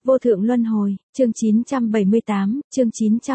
Vô thượng luân hồi, chương 978, chương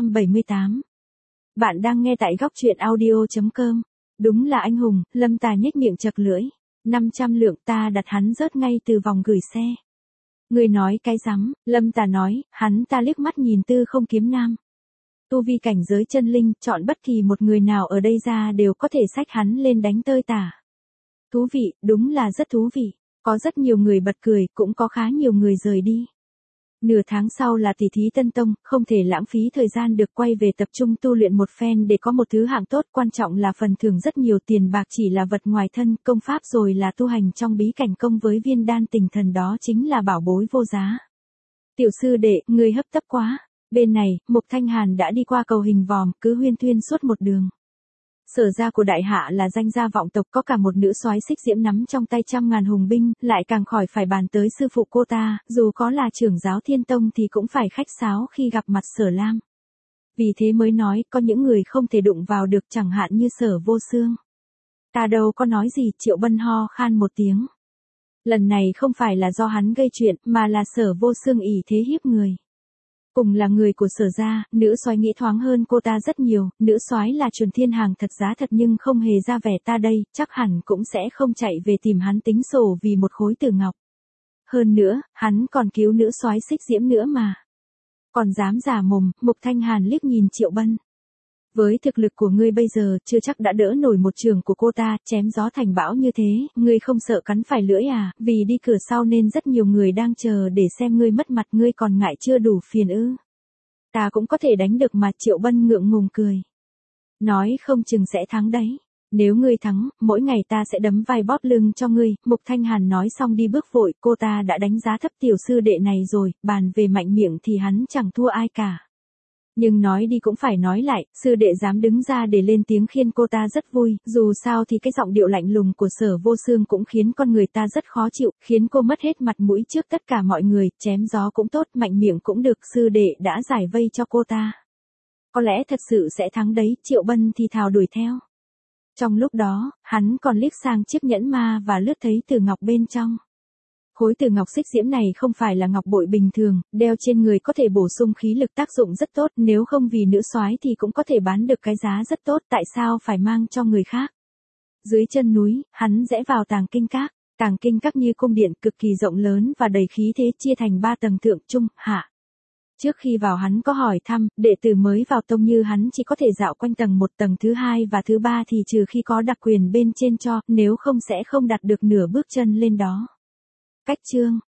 978. Bạn đang nghe tại góc truyện audio.com. Đúng là anh hùng, Lâm Tà nhếch miệng chật lưỡi. 500 lượng ta đặt hắn rớt ngay từ vòng gửi xe. Người nói cái rắm, Lâm Tà nói, hắn ta liếc mắt nhìn Tư Không Kiếm Nam. Tu vi cảnh giới chân linh, chọn bất kỳ một người nào ở đây ra đều có thể xách hắn lên đánh tơi tả. Thú vị, đúng là rất thú vị. Có rất nhiều người bật cười, cũng có khá nhiều người rời đi. Nửa tháng sau là tỷ thí Tân Tông, không thể lãng phí thời gian được quay về tập trung tu luyện một phen để có một thứ hạng tốt, quan trọng là phần thưởng rất nhiều, tiền bạc chỉ là vật ngoài thân, công pháp rồi là tu hành trong bí cảnh công với viên đan tình thần, đó chính là bảo bối vô giá. Tiểu sư đệ, ngươi hấp tấp quá. Bên này, Mục Thanh Hàn đã đi qua cầu hình vòm, cứ huyên thuyên suốt một đường. Sở gia của đại hạ là danh gia vọng tộc, có cả một nữ soái xích diễm nắm trong tay 100.000 hùng binh, lại càng khỏi phải bàn tới sư phụ cô ta, dù có là trưởng giáo Thiên Tông thì cũng phải khách sáo khi gặp mặt Sở Lam. Vì thế mới nói, có những người không thể đụng vào được, chẳng hạn như Sở Vô Xương. Ta đâu có nói gì, Triệu Bân ho khan một tiếng. Lần này không phải là do hắn gây chuyện, mà là Sở Vô Xương ỷ thế hiếp người. Cùng là người của Sở gia, nữ soái nghĩ thoáng hơn cô ta rất nhiều, nữ soái là chuẩn thiên hàng thật giá thật nhưng không hề ra vẻ, ta đây, chắc hẳn cũng sẽ không chạy về tìm hắn tính sổ vì một khối tử ngọc. Hơn nữa, hắn còn cứu nữ soái xích diễm nữa mà. Còn dám giả mồm, Mục Thanh Hàn liếc nhìn Triệu Bân. Với thực lực của ngươi bây giờ, chưa chắc đã đỡ nổi một trường của cô ta, chém gió thành bão như thế, ngươi không sợ cắn phải lưỡi à, vì đi cửa sau nên rất nhiều người đang chờ để xem ngươi mất mặt, ngươi còn ngại chưa đủ phiền ư. Ta cũng có thể đánh được mà, Triệu Bân ngượng ngùng cười. Nói không chừng sẽ thắng đấy. Nếu ngươi thắng, mỗi ngày ta sẽ đấm vai bóp lưng cho ngươi, Mục Thanh Hàn nói xong đi bước vội, cô ta đã đánh giá thấp tiểu sư đệ này rồi, bàn về mạnh miệng thì hắn chẳng thua ai cả. Nhưng nói đi cũng phải nói lại, sư đệ dám đứng ra để lên tiếng khiên cô ta rất vui, dù sao thì cái giọng điệu lạnh lùng của Sở Vô Xương cũng khiến con người ta rất khó chịu, khiến cô mất hết mặt mũi trước tất cả mọi người, chém gió cũng tốt, mạnh miệng cũng được, sư đệ đã giải vây cho cô ta. Có lẽ thật sự sẽ thắng đấy, Triệu Bân thì thào đuổi theo. Trong lúc đó, hắn còn liếc sang chiếc nhẫn ma và lướt thấy tử ngọc bên trong. Khối tử ngọc xích diễm này không phải là ngọc bội bình thường, đeo trên người có thể bổ sung khí lực, tác dụng rất tốt, nếu không vì nữ soái thì cũng có thể bán được cái giá rất tốt, tại sao phải mang cho người khác. Dưới chân núi, hắn rẽ vào tàng kinh các. Tàng kinh các như cung điện, cực kỳ rộng lớn và đầy khí thế, chia thành 3 tầng thượng, trung, hạ. Trước khi vào hắn có hỏi thăm, đệ tử mới vào tông như hắn chỉ có thể dạo quanh tầng 1, tầng thứ 2 và thứ 3 thì trừ khi có đặc quyền bên trên cho, nếu không sẽ không đặt được nửa bước chân lên đó. Cách chương